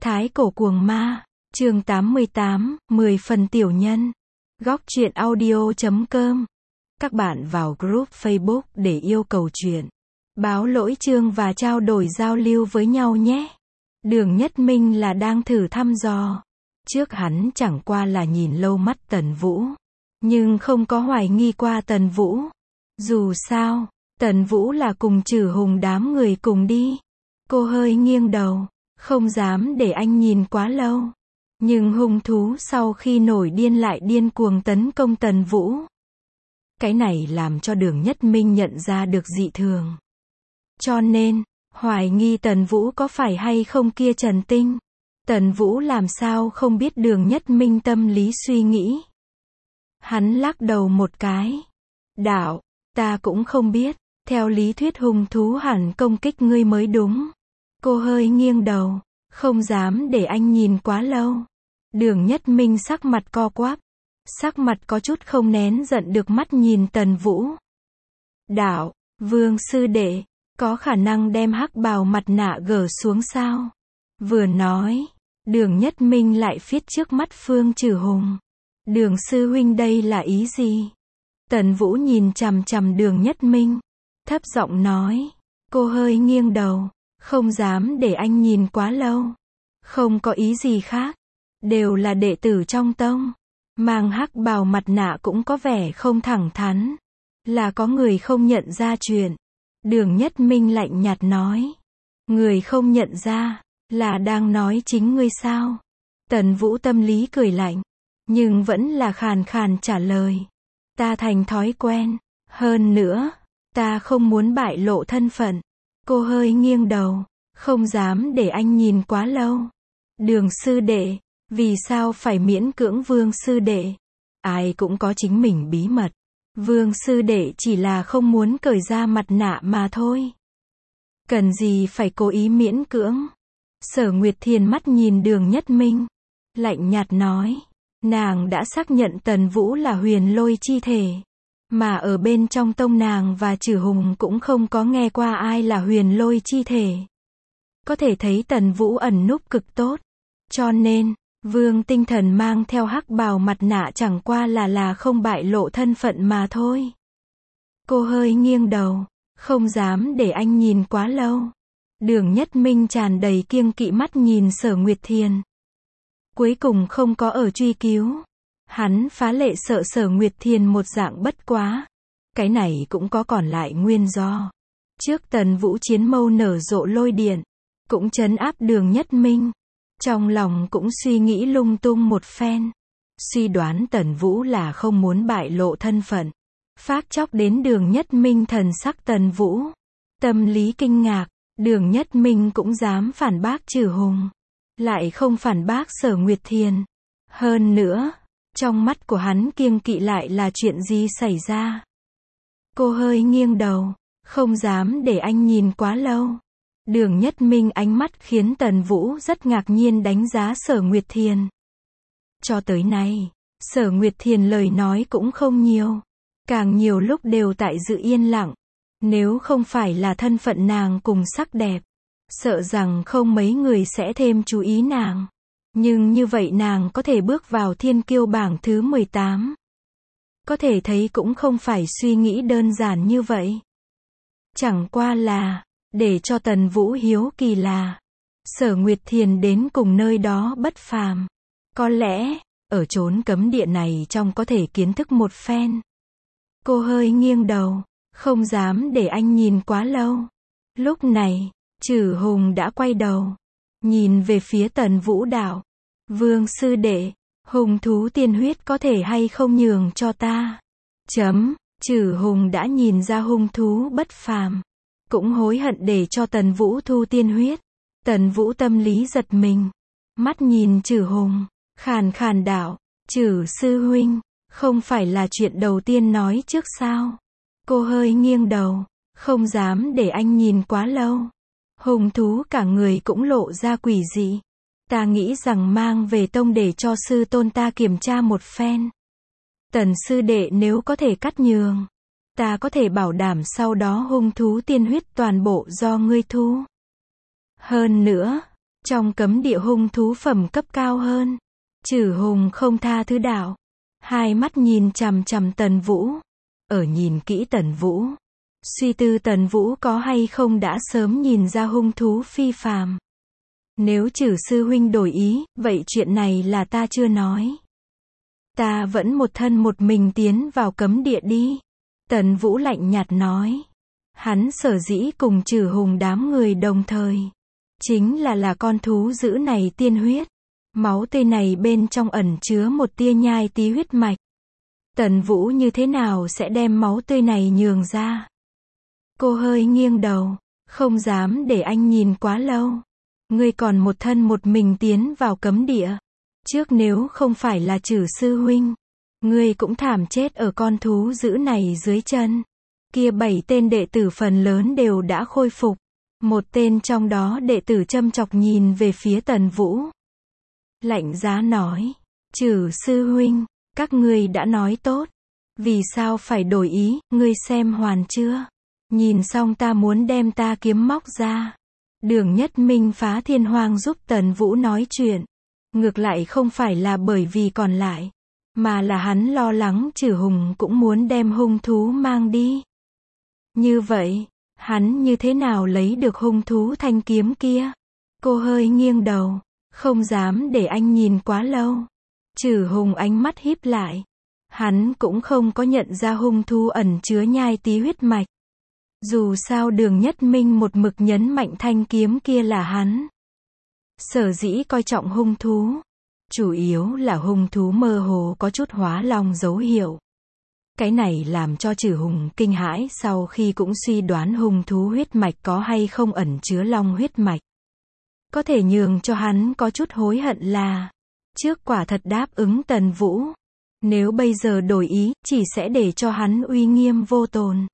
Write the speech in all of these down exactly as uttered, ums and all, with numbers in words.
Thái cổ cuồng ma, chương tám mươi tám, mười phần tiểu nhân. Góc truyện audio chấm com. Các bạn vào group Facebook để yêu cầu truyện, báo lỗi chương và trao đổi giao lưu với nhau nhé. Đường Nhất Minh là đang thử thăm dò. Trước hắn chẳng qua là nhìn lâu mắt Tần Vũ, nhưng không có hoài nghi qua Tần Vũ. Dù sao, Tần Vũ là cùng Trử Hùng đám người cùng đi. Cô hơi nghiêng đầu, không dám để anh nhìn quá lâu. Nhưng hung thú sau khi nổi điên lại điên cuồng tấn công Tần Vũ. Cái này làm cho Đường Nhất Minh nhận ra được dị thường. Cho nên, hoài nghi Tần Vũ có phải hay không kia Trần Tinh. Tần Vũ làm sao không biết Đường Nhất Minh tâm lý suy nghĩ. Hắn lắc đầu một cái. Đạo, ta cũng không biết, theo lý thuyết hung thú hẳn công kích ngươi mới đúng. Cô hơi nghiêng đầu, không dám để anh nhìn quá lâu. Đường Nhất Minh sắc mặt co quắp, sắc mặt có chút không nén giận được mắt nhìn Tần Vũ. Đạo, Vương sư đệ, có khả năng đem hắc bào mặt nạ gỡ xuống sao? Vừa nói, Đường Nhất Minh lại phiết trước mắt Phương Trử Hùng. Đường sư huynh đây là ý gì? Tần Vũ nhìn chằm chằm Đường Nhất Minh, thấp giọng nói. Cô hơi nghiêng đầu, không dám để anh nhìn quá lâu. Không có ý gì khác, đều là đệ tử trong tông. Mang hắc bào mặt nạ cũng có vẻ không thẳng thắn, là có người không nhận ra chuyện. Đường Nhất Minh lạnh nhạt nói. Người không nhận ra, là đang nói chính ngươi sao? Tần Vũ tâm lý cười lạnh, nhưng vẫn là khàn khàn trả lời. Ta thành thói quen, hơn nữa, ta không muốn bại lộ thân phận. Cô hơi nghiêng đầu, không dám để anh nhìn quá lâu. Đường sư đệ, vì sao phải miễn cưỡng Vương sư đệ? Ai cũng có chính mình bí mật. Vương sư đệ chỉ là không muốn cởi ra mặt nạ mà thôi. Cần gì phải cố ý miễn cưỡng? Sở Nguyệt Thiền mắt nhìn Đường Nhất Minh, lạnh nhạt nói. Nàng đã xác nhận Tần Vũ là huyền lôi chi thể. Mà ở bên trong tông nàng và Trử Hùng cũng không có nghe qua ai là huyền lôi chi thể. Có thể thấy Tần Vũ ẩn núp cực tốt. Cho nên, Vương Tinh Thần mang theo hắc bào mặt nạ chẳng qua là là không bại lộ thân phận mà thôi. Cô hơi nghiêng đầu, không dám để anh nhìn quá lâu. Đường Nhất Minh tràn đầy kiêng kỵ mắt nhìn Sở Nguyệt Thiền. Cuối cùng không có ở truy cứu. Hắn phá lệ sợ Sở Nguyệt Thiền một dạng bất quá. Cái này cũng có còn lại nguyên do. Trước Tần Vũ chiến mâu nở rộ lôi điện, cũng trấn áp Đường Nhất Minh. Trong lòng cũng suy nghĩ lung tung một phen. Suy đoán Tần Vũ là không muốn bại lộ thân phận. Phác chóc đến Đường Nhất Minh thần sắc Tần Vũ. Tâm lý kinh ngạc, Đường Nhất Minh cũng dám phản bác Trử Hùng. Lại không phản bác Sở Nguyệt Thiền. Hơn nữa, trong mắt của hắn kiêng kỵ lại là chuyện gì xảy ra. Cô hơi nghiêng đầu, không dám để anh nhìn quá lâu. Đường Nhất Minh ánh mắt khiến Tần Vũ rất ngạc nhiên đánh giá Sở Nguyệt Thiền. Cho tới nay, Sở Nguyệt Thiền lời nói cũng không nhiều. Càng nhiều lúc đều tại giữ yên lặng. Nếu không phải là thân phận nàng cùng sắc đẹp, sợ rằng không mấy người sẽ thêm chú ý nàng. Nhưng như vậy nàng có thể bước vào thiên kiêu bảng thứ mười tám. Có thể thấy cũng không phải suy nghĩ đơn giản như vậy. Chẳng qua là, để cho Tần Vũ hiếu kỳ là, Sở Nguyệt Thiền đến cùng nơi đó bất phàm. Có lẽ, ở chốn cấm địa này trong có thể kiến thức một phen. Cô hơi nghiêng đầu, không dám để anh nhìn quá lâu. Lúc này, Trử Hùng đã quay đầu, nhìn về phía Tần Vũ đạo. Vương sư đệ, hung thú tiên huyết có thể hay không nhường cho ta? Chấm, Trử Hùng đã nhìn ra hung thú bất phàm. Cũng hối hận để cho Tần Vũ thu tiên huyết. Tần Vũ tâm lý giật mình. Mắt nhìn Trử Hùng, khàn khàn đạo. Trử sư huynh, không phải là chuyện đầu tiên nói trước sao? Cô hơi nghiêng đầu, không dám để anh nhìn quá lâu. Hung thú cả người cũng lộ ra quỷ dị. Ta nghĩ rằng mang về tông để cho sư tôn ta kiểm tra một phen. Tần sư đệ nếu có thể cắt nhường, ta có thể bảo đảm sau đó hung thú tiên huyết toàn bộ do ngươi thu. Hơn nữa, Trong cấm địa hung thú phẩm cấp cao hơn. Chử Hùng không tha thứ đạo. Hai mắt nhìn chằm chằm Tần Vũ. Ở nhìn kỹ Tần Vũ. Suy tư Tần Vũ có hay không đã sớm nhìn ra hung thú phi phàm. Nếu Chử sư huynh đổi ý, vậy chuyện này là ta chưa nói. Ta vẫn một thân một mình tiến vào cấm địa đi. Tần Vũ lạnh nhạt nói. Hắn sở dĩ cùng Chử Hùng đám người đồng thời. Chính là là con thú dữ này tiên huyết. Máu tươi này bên trong ẩn chứa một tia nhai tí huyết mạch. Tần Vũ như thế nào sẽ đem máu tươi này nhường ra? Cô hơi nghiêng đầu. Không dám để anh nhìn quá lâu. Ngươi còn một thân một mình tiến vào cấm địa. Trước nếu không phải là Chử sư huynh, ngươi cũng thảm chết ở con thú dữ này dưới chân. Kia bảy tên đệ tử phần lớn đều đã khôi phục. Một tên trong đó đệ tử châm chọc nhìn về phía Tần Vũ. Lạnh giá nói. Chử sư huynh, các ngươi đã nói tốt. Vì sao phải đổi ý, ngươi xem hoàn chưa? Nhìn xong ta muốn đem ta kiếm móc ra. Đường Nhất Minh phá thiên hoang giúp Tần Vũ nói chuyện. Ngược lại không phải là bởi vì còn lại, mà là hắn lo lắng Chử Hùng cũng muốn đem hung thú mang đi. Như vậy, hắn như thế nào lấy được hung thú thanh kiếm kia? Cô hơi nghiêng đầu, không dám để anh nhìn quá lâu. Chử Hùng ánh mắt híp lại. Hắn cũng không có nhận ra hung thú ẩn chứa nhai tí huyết mạch. Dù sao Đường Nhất Minh một mực nhấn mạnh thanh kiếm kia là hắn. Sở dĩ coi trọng hung thú. Chủ yếu là hung thú mơ hồ có chút hóa long dấu hiệu. Cái này làm cho Chử Hùng kinh hãi, sau khi cũng suy đoán hung thú huyết mạch có hay không ẩn chứa long huyết mạch. Có thể nhường cho hắn có chút hối hận là, trước quả thật đáp ứng Tần Vũ. Nếu bây giờ đổi ý, chỉ sẽ để cho hắn uy nghiêm vô tồn.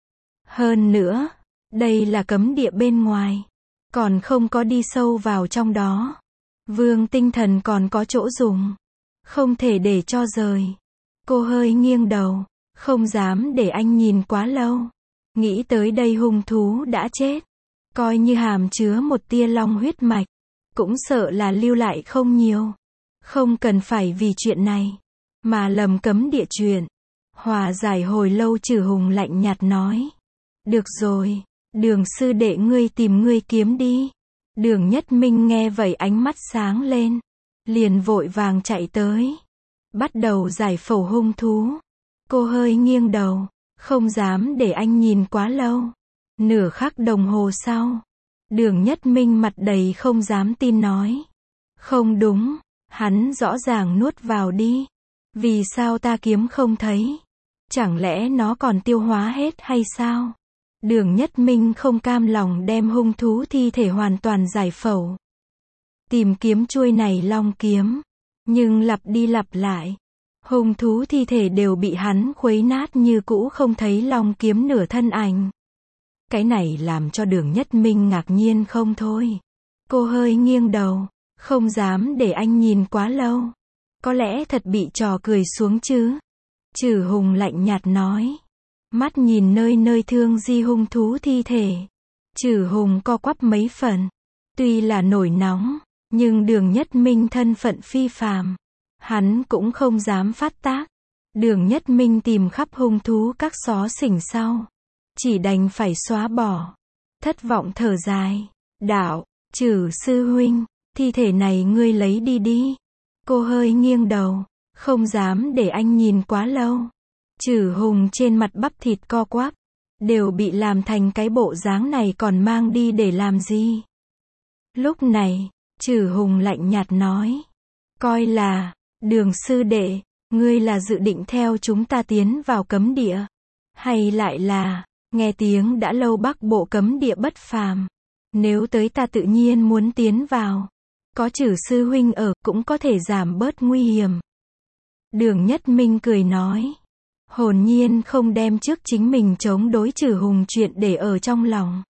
Hơn nữa, đây là cấm địa bên ngoài. Còn không có đi sâu vào trong đó. Vương tinh thần còn có chỗ dùng. Không thể để cho rời. Cô hơi nghiêng đầu. Không dám để anh nhìn quá lâu. Nghĩ tới đây hung thú đã chết. Coi như hàm chứa một tia long huyết mạch. Cũng sợ là lưu lại không nhiều. Không cần phải vì chuyện này. Mà lầm cấm địa chuyện. Hòa giải hồi lâu Chử Hùng lạnh nhạt nói. Được rồi. Đường sư đệ ngươi tìm ngươi kiếm đi. Đường Nhất Minh nghe vậy ánh mắt sáng lên. Liền vội vàng chạy tới. Bắt đầu giải phẫu hung thú. Cô hơi nghiêng đầu. Không dám để anh nhìn quá lâu. Nửa khắc đồng hồ sau. Đường Nhất Minh mặt đầy không dám tin nói. Không đúng. Hắn rõ ràng nuốt vào đi. Vì sao ta kiếm không thấy? Chẳng lẽ nó còn tiêu hóa hết hay sao? Đường Nhất Minh không cam lòng đem hung thú thi thể hoàn toàn giải phẫu. Tìm kiếm chuôi này long kiếm. Nhưng lặp đi lặp lại. Hung thú thi thể đều bị hắn khuấy nát như cũ, không thấy long kiếm nửa thân ảnh. Cái này làm cho Đường Nhất Minh ngạc nhiên không thôi. Cô hơi nghiêng đầu. Không dám để anh nhìn quá lâu. Có lẽ thật bị trò cười xuống chứ. Chử Hùng lạnh nhạt nói. Mắt nhìn nơi nơi thương di hung thú thi thể. Chử Hùng co quắp mấy phần. Tuy là nổi nóng, nhưng Đường Nhất Minh thân phận phi phàm. Hắn cũng không dám phát tác. Đường Nhất Minh tìm khắp hung thú các xó xỉnh sau. Chỉ đành phải xóa bỏ. Thất vọng thở dài. Đạo, Chử sư huynh, thi thể này ngươi lấy đi đi. Cô hơi nghiêng đầu. Không dám để anh nhìn quá lâu. Chử Hùng trên mặt bắp thịt co quắp. Đều bị làm thành cái bộ dáng này còn mang đi để làm gì? Lúc này, Chử Hùng lạnh nhạt nói. Coi là, Đường sư đệ, ngươi là dự định theo chúng ta tiến vào cấm địa? Hay lại là, nghe tiếng đã lâu Bắc Bộ cấm địa bất phàm. Nếu tới ta tự nhiên muốn tiến vào. Có Chử sư huynh ở cũng có thể giảm bớt nguy hiểm. Đường Nhất Minh cười nói. Hồn nhiên không đem trước chính mình chống đối Chử Hùng chuyện để ở trong lòng.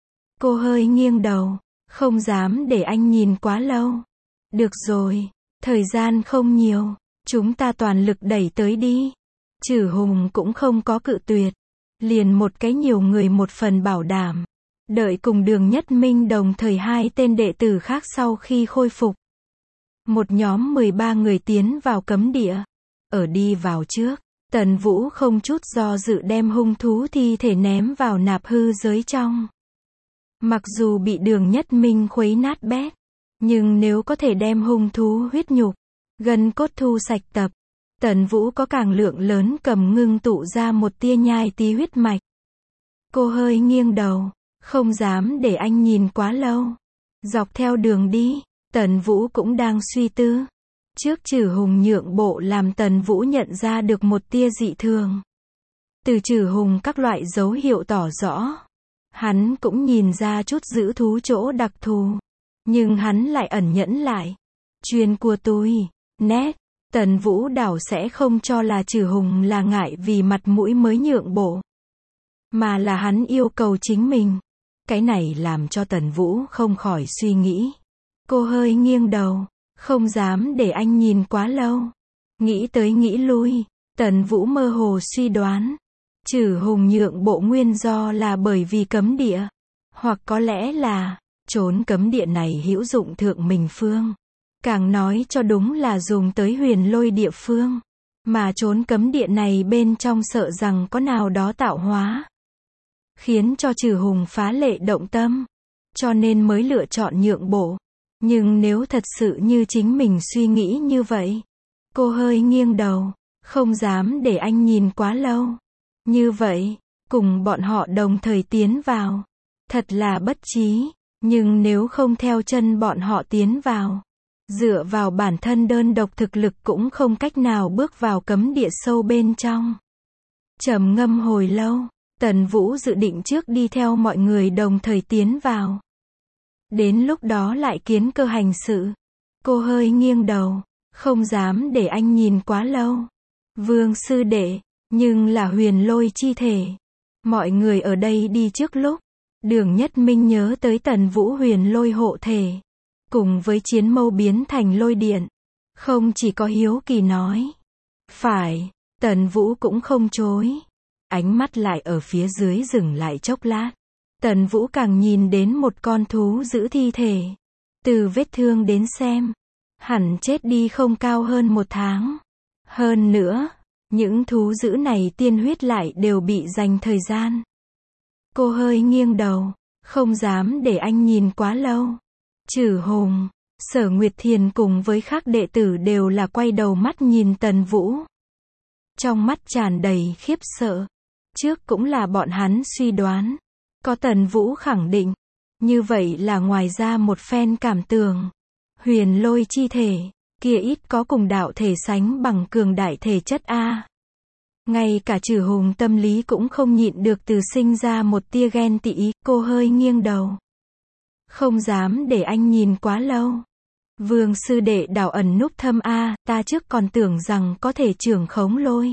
Cô hơi nghiêng đầu. Không dám để anh nhìn quá lâu. Được rồi. Thời gian không nhiều. Chúng ta toàn lực đẩy tới đi. Chử Hùng cũng không có cự tuyệt. Liền một cái nhiều người một phần bảo đảm. Đợi cùng Đường Nhất Minh đồng thời hai tên đệ tử khác sau khi khôi phục. Một nhóm mười ba người tiến vào cấm địa. Ở đi vào trước, Tần Vũ không chút do dự đem hung thú thi thể ném vào nạp hư giới trong. Mặc dù bị Đường Nhất Minh khuấy nát bét, nhưng nếu có thể đem hung thú huyết nhục, gân cốt thu sạch tập, Tần Vũ có càng lượng lớn cầm ngưng tụ ra một tia nhai tí huyết mạch. Cô hơi nghiêng đầu, không dám để anh nhìn quá lâu. Dọc theo đường đi, Tần Vũ cũng đang suy tư. Trước Trử Hùng nhượng bộ làm Tần Vũ nhận ra được một tia dị thường. Từ Trử Hùng các loại dấu hiệu tỏ rõ. Hắn cũng nhìn ra chút giữ thú chỗ đặc thù. Nhưng hắn lại ẩn nhẫn lại. Chuyên của tôi, nét, Tần Vũ đảo sẽ không cho là Trử Hùng là ngại vì mặt mũi mới nhượng bộ. Mà là hắn yêu cầu chính mình. Cái này làm cho Tần Vũ không khỏi suy nghĩ. Cô hơi nghiêng đầu, không dám để anh nhìn quá lâu. Nghĩ tới nghĩ lui, Tần Vũ mơ hồ suy đoán. Trử Hùng nhượng bộ nguyên do là bởi vì cấm địa. Hoặc có lẽ là, trốn cấm địa này hữu dụng thượng mình phương. Càng nói cho đúng là dùng tới huyền lôi địa phương. Mà trốn cấm địa này bên trong sợ rằng có nào đó tạo hóa. Khiến cho Trử Hùng phá lệ động tâm. Cho nên mới lựa chọn nhượng bộ. Nhưng nếu thật sự như chính mình suy nghĩ như vậy. Cô hơi nghiêng đầu, không dám để anh nhìn quá lâu. Như vậy, cùng bọn họ đồng thời tiến vào. Thật là bất trí. Nhưng nếu không theo chân bọn họ tiến vào, dựa vào bản thân đơn độc thực lực cũng không cách nào bước vào cấm địa sâu bên trong. Trầm ngâm hồi lâu, Tần Vũ dự định trước đi theo mọi người đồng thời tiến vào. Đến lúc đó lại kiến cơ hành sự. Cô hơi nghiêng đầu, không dám để anh nhìn quá lâu. Vương sư đệ, nhưng là huyền lôi chi thể. Mọi người ở đây đi trước lúc. Đường Nhất Minh nhớ tới Tần Vũ huyền lôi hộ thể. Cùng với chiến mâu biến thành lôi điện. Không chỉ có hiếu kỳ nói. Phải, Tần Vũ cũng không chối. Ánh mắt lại ở phía dưới dừng lại chốc lát. Tần Vũ càng nhìn đến một con thú giữ thi thể. Từ vết thương đến xem, hẳn chết đi không cao hơn một tháng. Hơn nữa, những thú giữ này tiên huyết lại đều bị dành thời gian. Cô hơi nghiêng đầu, không dám để anh nhìn quá lâu. Trử Hùng, Sở Nguyệt Thiền cùng với các đệ tử đều là quay đầu mắt nhìn Tần Vũ. Trong mắt tràn đầy khiếp sợ. Trước cũng là bọn hắn suy đoán. Có Tần Vũ khẳng định. Như vậy là ngoài ra một phen cảm tưởng. Huyền lôi chi thể, kia ít có cùng đạo thể sánh bằng cường đại thể chất A. Ngay cả Trử Hùng tâm lý cũng không nhịn được từ sinh ra một tia ghen tị ý. Cô hơi nghiêng đầu. Không dám để anh nhìn quá lâu. Vương sư đệ đảo ẩn núp thâm A, ta trước còn tưởng rằng có thể trưởng khống lôi.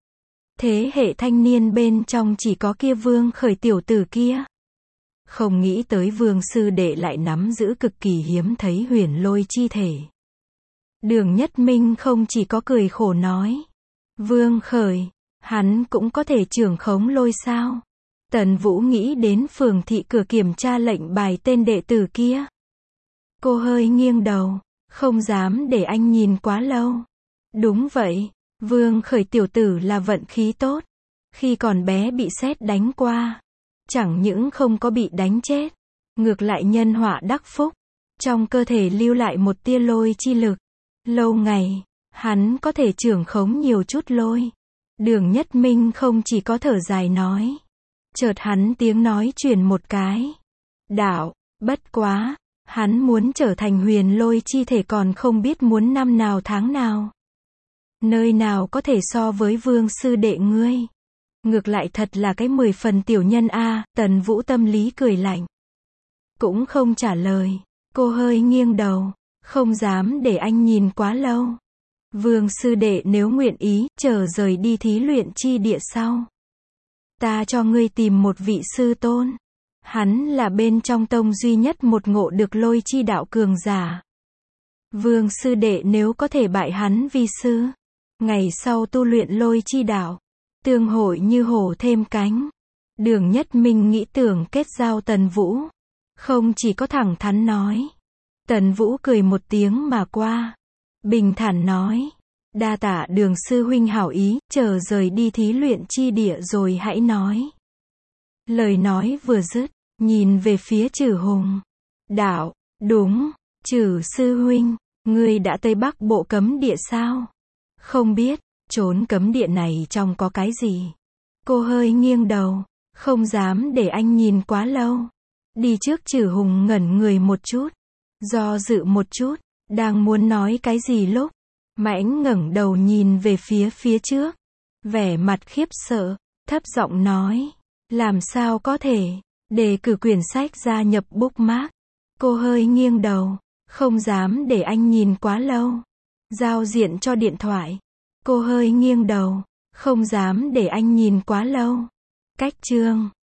Thế hệ thanh niên bên trong chỉ có kia Vương Khởi tiểu tử kia. Không nghĩ tới Vương sư đệ lại nắm giữ cực kỳ hiếm thấy huyền lôi chi thể. Đường Nhất Minh không chỉ có cười khổ nói. Vương Khởi, hắn cũng có thể trưởng khống lôi sao? Tần Vũ nghĩ đến phường thị cửa kiểm tra lệnh bài tên đệ tử kia. Cô hơi nghiêng đầu, không dám để anh nhìn quá lâu. Đúng vậy, Vương Khởi tiểu tử là vận khí tốt. Khi còn bé bị sét đánh qua. Chẳng những không có bị đánh chết. Ngược lại nhân họa đắc phúc. Trong cơ thể lưu lại một tia lôi chi lực. Lâu ngày, hắn có thể trưởng khống nhiều chút lôi. Đường Nhất Minh không chỉ có thở dài nói. Chợt hắn tiếng nói chuyển một cái. Đạo, bất quá, hắn muốn trở thành huyền lôi chi thể còn không biết muốn năm nào tháng nào. Nơi nào có thể so với Vương sư đệ ngươi. Ngược lại thật là cái mười phần tiểu nhân A. Tần Vũ tâm lý cười lạnh. Cũng không trả lời. Cô hơi nghiêng đầu. Không dám để anh nhìn quá lâu. Vương sư đệ nếu nguyện ý, chờ rời đi thí luyện chi địa sau. Ta cho ngươi tìm một vị sư tôn. Hắn là bên trong tông duy nhất một ngộ được lôi chi đạo cường giả. Vương sư đệ nếu có thể bại hắn vi sư. Ngày sau tu luyện lôi chi đạo. Tương hội như hổ thêm cánh. Đường Nhất Minh nghĩ tưởng kết giao Tần Vũ. Không chỉ có thẳng thắn nói. Tần Vũ cười một tiếng mà qua. Bình thản nói. Đa tạ Đường sư huynh hảo ý, chờ rời đi thí luyện chi địa rồi hãy nói. Lời nói vừa dứt, nhìn về phía Trử Hùng. Đạo, đúng, Trử sư huynh, ngươi đã tới Bắc Bộ cấm địa sao? Không biết, trốn cấm địa này trong có cái gì? Cô hơi nghiêng đầu, không dám để anh nhìn quá lâu. Đi trước Trử Hùng ngẩn người một chút, do dự một chút, đang muốn nói cái gì lúc Mãnh ngẩng đầu nhìn về phía phía trước, vẻ mặt khiếp sợ, thấp giọng nói, làm sao có thể, đề cử quyển sách gia nhập bookmark. Cô hơi nghiêng đầu, không dám để anh nhìn quá lâu. Giao diện cho điện thoại. Cô hơi nghiêng đầu, không dám để anh nhìn quá lâu. Cách chương